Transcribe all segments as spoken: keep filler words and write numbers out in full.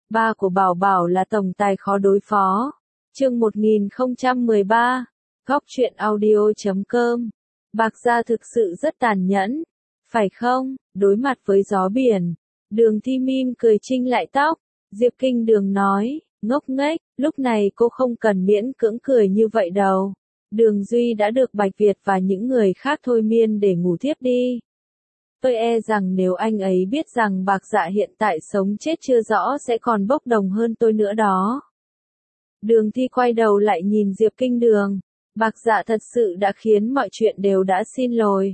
Ba của Bảo Bảo là tổng tài khó đối phó. Chương một nghìn không trăm mười ba. Góc truyện audio chấm com. Bạc Gia thực sự rất tàn nhẫn, phải không? Đối mặt với gió biển, Đường Thi mím cười chinh lại tóc. Diệp Kinh Đường nói, ngốc nghếch, lúc này cô không cần miễn cưỡng cười như vậy đâu. Đường Duy đã được Bạch Việt và những người khác thôi miên để ngủ thiếp đi. Tôi e rằng nếu anh ấy biết rằng Bạc Dạ hiện tại sống chết chưa rõ sẽ còn bốc đồng hơn tôi nữa đó. Đường Thi quay đầu lại nhìn Diệp Kinh Đường. Bạc Dạ thật sự đã khiến mọi chuyện đều đã xin lỗi.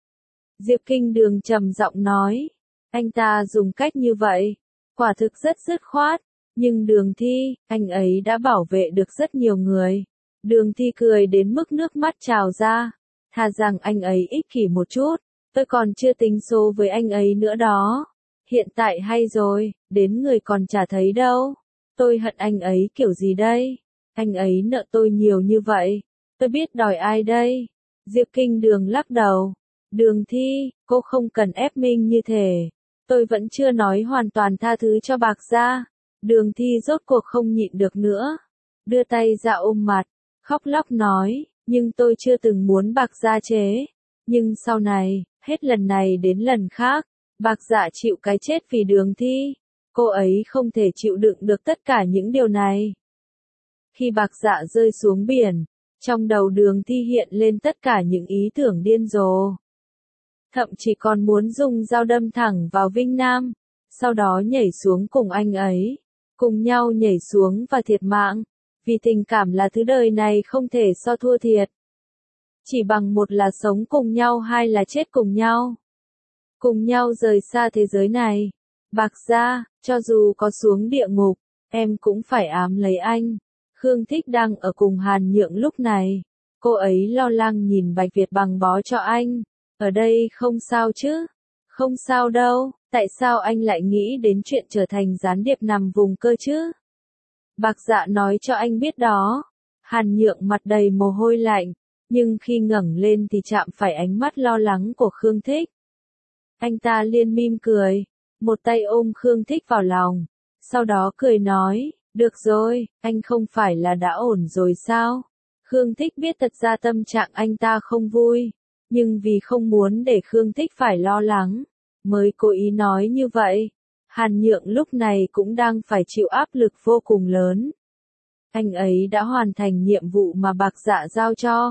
Diệp Kinh Đường trầm giọng nói, anh ta dùng cách như vậy, quả thực rất dứt khoát, nhưng Đường Thi, anh ấy đã bảo vệ được rất nhiều người. Đường Thi cười đến mức nước mắt trào ra, thà rằng anh ấy ích kỷ một chút, tôi còn chưa tính số với anh ấy nữa đó. Hiện tại hay rồi, đến người còn chả thấy đâu. Tôi hận anh ấy kiểu gì đây? Anh ấy nợ tôi nhiều như vậy, tôi biết đòi ai đây? Diệp Kinh Đường lắc đầu. Đường Thi, cô không cần ép mình như thế. Tôi vẫn chưa nói hoàn toàn tha thứ cho Bạc Gia. Đường Thi rốt cuộc không nhịn được nữa. Đưa tay ra ôm mặt, khóc lóc nói, nhưng tôi chưa từng muốn Bạc Gia chế. Nhưng sau này, hết lần này đến lần khác, Bạc Dạ chịu cái chết vì Đường Thi. Cô ấy không thể chịu đựng được tất cả những điều này. Khi Bạc Dạ rơi xuống biển, trong đầu Đường Thi hiện lên tất cả những ý tưởng điên rồ. Thậm chí còn muốn dùng dao đâm thẳng vào Vinh Nam, sau đó nhảy xuống cùng anh ấy, cùng nhau nhảy xuống và thiệt mạng, vì tình cảm là thứ đời này không thể so thua thiệt. Chỉ bằng một là sống cùng nhau hai là chết cùng nhau. Cùng nhau rời xa thế giới này. Bạc Gia, cho dù có xuống địa ngục, em cũng phải ám lấy anh. Khương Thích đang ở cùng Hàn Nhượng lúc này. Cô ấy lo lắng nhìn Bạch Việt bằng bó cho anh. Ở đây không sao chứ? Không sao đâu, tại sao anh lại nghĩ đến chuyện trở thành gián điệp nằm vùng cơ chứ? Bạc Dạ nói cho anh biết đó. Hàn Nhượng mặt đầy mồ hôi lạnh, nhưng khi ngẩng lên thì chạm phải ánh mắt lo lắng của Khương Thích. Anh ta liên mím cười, một tay ôm Khương Thích vào lòng, sau đó cười nói, được rồi, anh không phải là đã ổn rồi sao? Khương Thích biết thật ra tâm trạng anh ta không vui, nhưng vì không muốn để Khương Thích phải lo lắng, mới cố ý nói như vậy. Hàn Nhượng lúc này cũng đang phải chịu áp lực vô cùng lớn. Anh ấy đã hoàn thành nhiệm vụ mà Bạc Dạ giao cho.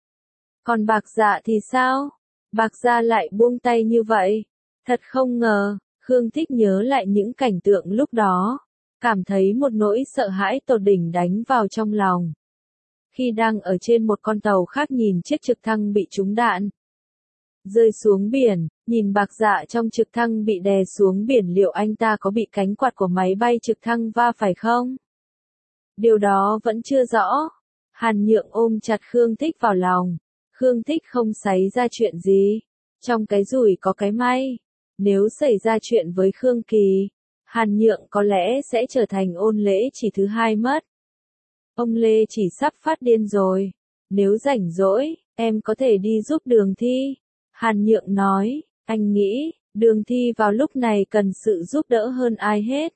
Còn Bạc Dạ thì sao? Bạc Gia lại buông tay như vậy. Thật không ngờ, Khương Thích nhớ lại những cảnh tượng lúc đó, cảm thấy một nỗi sợ hãi tột đỉnh đánh vào trong lòng. Khi đang ở trên một con tàu khác nhìn chiếc trực thăng bị trúng đạn rơi xuống biển, nhìn Bạc Dạ trong trực thăng bị đè xuống biển, liệu anh ta có bị cánh quạt của máy bay trực thăng va phải không? Điều đó vẫn chưa rõ. Hàn Nhượng ôm chặt Khương Thích vào lòng. Khương Thích không xảy ra chuyện gì. Trong cái rủi có cái may. Nếu xảy ra chuyện với Khương Kỳ, Hàn Nhượng có lẽ sẽ trở thành Ôn Lễ Chỉ thứ hai mất. Ông Lê Chỉ sắp phát điên rồi. Nếu rảnh rỗi, em có thể đi giúp Đường Thi. Hàn Nhượng nói, anh nghĩ, Đường Thi vào lúc này cần sự giúp đỡ hơn ai hết.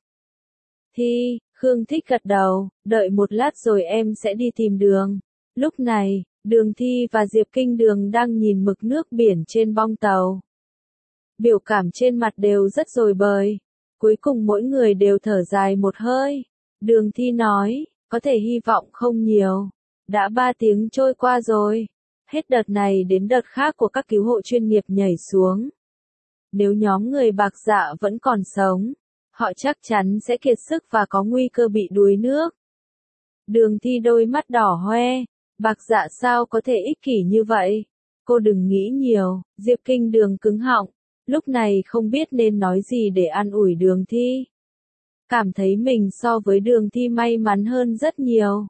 Thi, Khương Thích gật đầu, đợi một lát rồi em sẽ đi tìm Đường. Lúc này, Đường Thi và Diệp Kinh Đường đang nhìn mực nước biển trên bong tàu. Biểu cảm trên mặt đều rất dồi bời. Cuối cùng mỗi người đều thở dài một hơi. Đường Thi nói, có thể hy vọng không nhiều. Đã ba tiếng trôi qua rồi. Hết đợt này đến đợt khác của các cứu hộ chuyên nghiệp nhảy xuống. Nếu nhóm người Bạc Dạ vẫn còn sống, họ chắc chắn sẽ kiệt sức và có nguy cơ bị đuối nước. Đường Thi đôi mắt đỏ hoe. Bạc Dạ sao có thể ích kỷ như vậy? Cô đừng nghĩ nhiều. Diệp Kinh Đường cứng họng, lúc này không biết nên nói gì để an ủi Đường Thi. Cảm thấy mình so với Đường Thi may mắn hơn rất nhiều.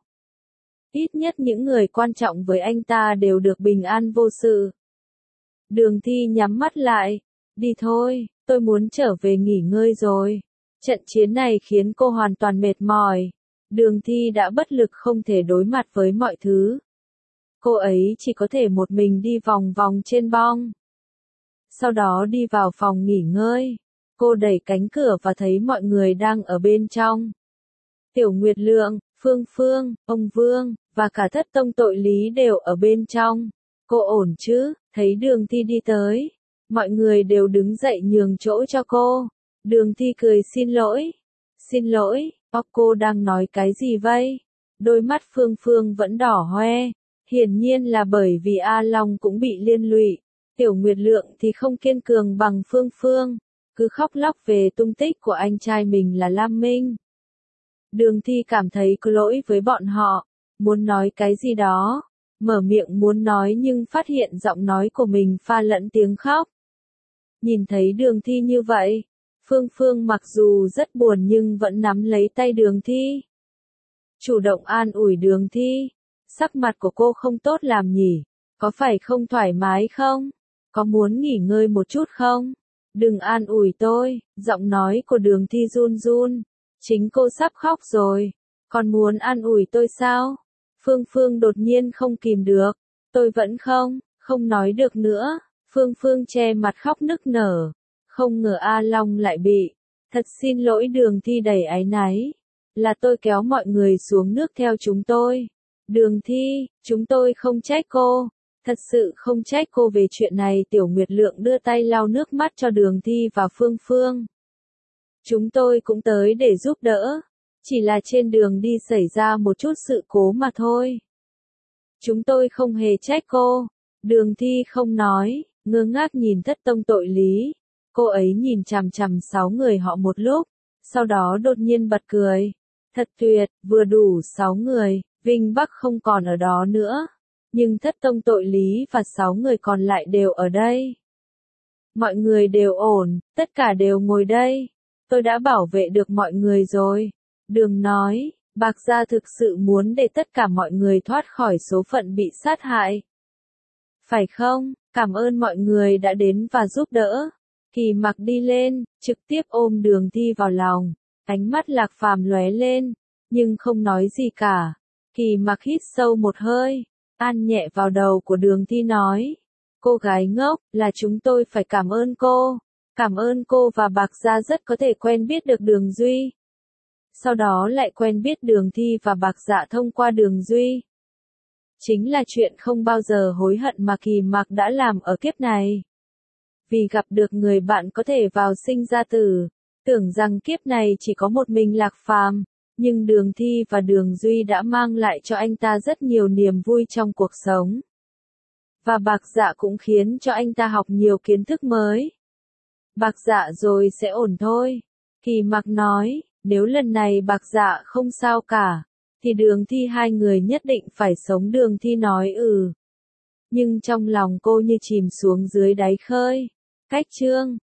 Ít nhất những người quan trọng với anh ta đều được bình an vô sự. Đường Thi nhắm mắt lại. Đi thôi, tôi muốn trở về nghỉ ngơi rồi. Trận chiến này khiến cô hoàn toàn mệt mỏi. Đường Thi đã bất lực không thể đối mặt với mọi thứ. Cô ấy chỉ có thể một mình đi vòng vòng trên bong. Sau đó đi vào phòng nghỉ ngơi. Cô đẩy cánh cửa và thấy mọi người đang ở bên trong. Tiểu Nguyệt Lượng, Phương Phương, ông Vương, và cả thất tông tội lý đều ở bên trong. Cô ổn chứ? Thấy Đường Thi đi tới. Mọi người đều đứng dậy nhường chỗ cho cô. Đường Thi cười xin lỗi. Xin lỗi, óc cô đang nói cái gì vậy? Đôi mắt Phương Phương vẫn đỏ hoe. Hiển nhiên là bởi vì A Long cũng bị liên lụy. Tiểu Nguyệt Lượng thì không kiên cường bằng Phương Phương. Cứ khóc lóc về tung tích của anh trai mình là Lam Minh. Đường Thi cảm thấy có lỗi với bọn họ. Muốn nói cái gì đó. Mở miệng muốn nói nhưng phát hiện giọng nói của mình pha lẫn tiếng khóc. Nhìn thấy Đường Thi như vậy, Phương Phương mặc dù rất buồn nhưng vẫn nắm lấy tay Đường Thi. Chủ động an ủi Đường Thi. Sắc mặt của cô không tốt làm nhỉ? Có phải không thoải mái không? Có muốn nghỉ ngơi một chút không? Đừng an ủi tôi, giọng nói của Đường Thi run run. Chính cô sắp khóc rồi. Còn muốn an ủi tôi sao? Phương Phương đột nhiên không kìm được. Tôi vẫn không, không nói được nữa. Phương Phương che mặt khóc nức nở. Không ngờ A Long lại bị. Thật xin lỗi Đường Thi đầy áy náy. Là tôi kéo mọi người xuống nước theo chúng tôi. Đường Thi, chúng tôi không trách cô. Thật sự không trách cô về chuyện này. Tiểu Nguyệt Lượng đưa tay lau nước mắt cho Đường Thi và Phương Phương. Chúng tôi cũng tới để giúp đỡ. Chỉ là trên đường đi xảy ra một chút sự cố mà thôi. Chúng tôi không hề trách cô. Đường Thi không nói, ngơ ngác nhìn thất tông tội lý. Cô ấy nhìn chằm chằm sáu người họ một lúc, sau đó đột nhiên bật cười. Thật tuyệt, vừa đủ sáu người, Vinh Bắc không còn ở đó nữa. Nhưng thất tông tội lý và sáu người còn lại đều ở đây. Mọi người đều ổn, tất cả đều ngồi đây. Tôi đã bảo vệ được mọi người rồi. Đường nói, Bạc Gia thực sự muốn để tất cả mọi người thoát khỏi số phận bị sát hại. Phải không? Cảm ơn mọi người đã đến và giúp đỡ. Kỳ Mặc đi lên, trực tiếp ôm Đường Thi vào lòng. Ánh mắt Lạc Phàm lóe lên, nhưng không nói gì cả. Kỳ Mặc hít sâu một hơi, an nhẹ vào đầu của Đường Thi nói. Cô gái ngốc, là chúng tôi phải cảm ơn cô. Cảm ơn cô và Bạc Gia rất có thể quen biết được Đường Duy. Sau đó lại quen biết Đường Thi và Bạc Dạ thông qua Đường Duy. Chính là chuyện không bao giờ hối hận mà Kỳ Mặc đã làm ở kiếp này. Vì gặp được người bạn có thể vào sinh ra tử, tưởng rằng kiếp này chỉ có một mình Lạc Phàm, nhưng Đường Thi và Đường Duy đã mang lại cho anh ta rất nhiều niềm vui trong cuộc sống. Và Bạc Dạ cũng khiến cho anh ta học nhiều kiến thức mới. Bạc Dạ rồi sẽ ổn thôi. Kỳ Mặc nói, nếu lần này Bạc Dạ không sao cả, thì Đường Thi hai người nhất định phải sống. Đường Thi nói ừ. Nhưng trong lòng cô như chìm xuống dưới đáy khơi. Cách chương